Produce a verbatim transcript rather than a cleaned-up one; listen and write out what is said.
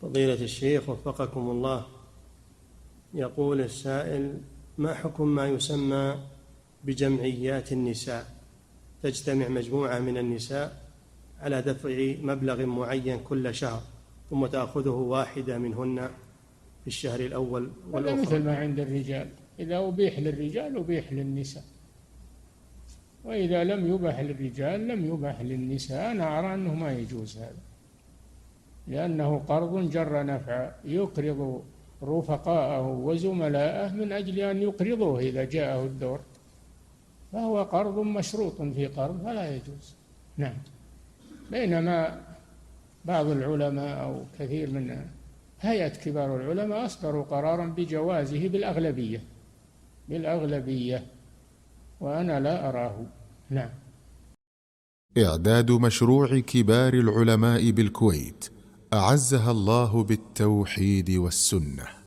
فضيلة الشيخ وفقكم الله، يقول السائل: ما حكم ما يسمى بجمعيات النساء؟ تجتمع مجموعة من النساء على دفع مبلغ معين كل شهر، ثم تأخذه واحدة منهن في الشهر الأول والأخرى. مثل ما عند الرجال، إذا أبيح للرجال أبيح للنساء، وإذا لم يباح للرجال لم يباح للنساء. أنا أرى أنه ما يجوز هذا، لأنه قرض جر نفع، يقرض رفقاءه وزملاءه من أجل أن يقرضوه إذا جاءه الدور، فهو قرض مشروط في قرض فلا يجوز. نعم. بينما بعض العلماء أو كثير من هيئة كبار العلماء أصدروا قرارا بجوازه بالأغلبية بالأغلبية وأنا لا أراه. نعم. إعداد مشروع كبار العلماء بالكويت أعزها الله بالتوحيد والسنة.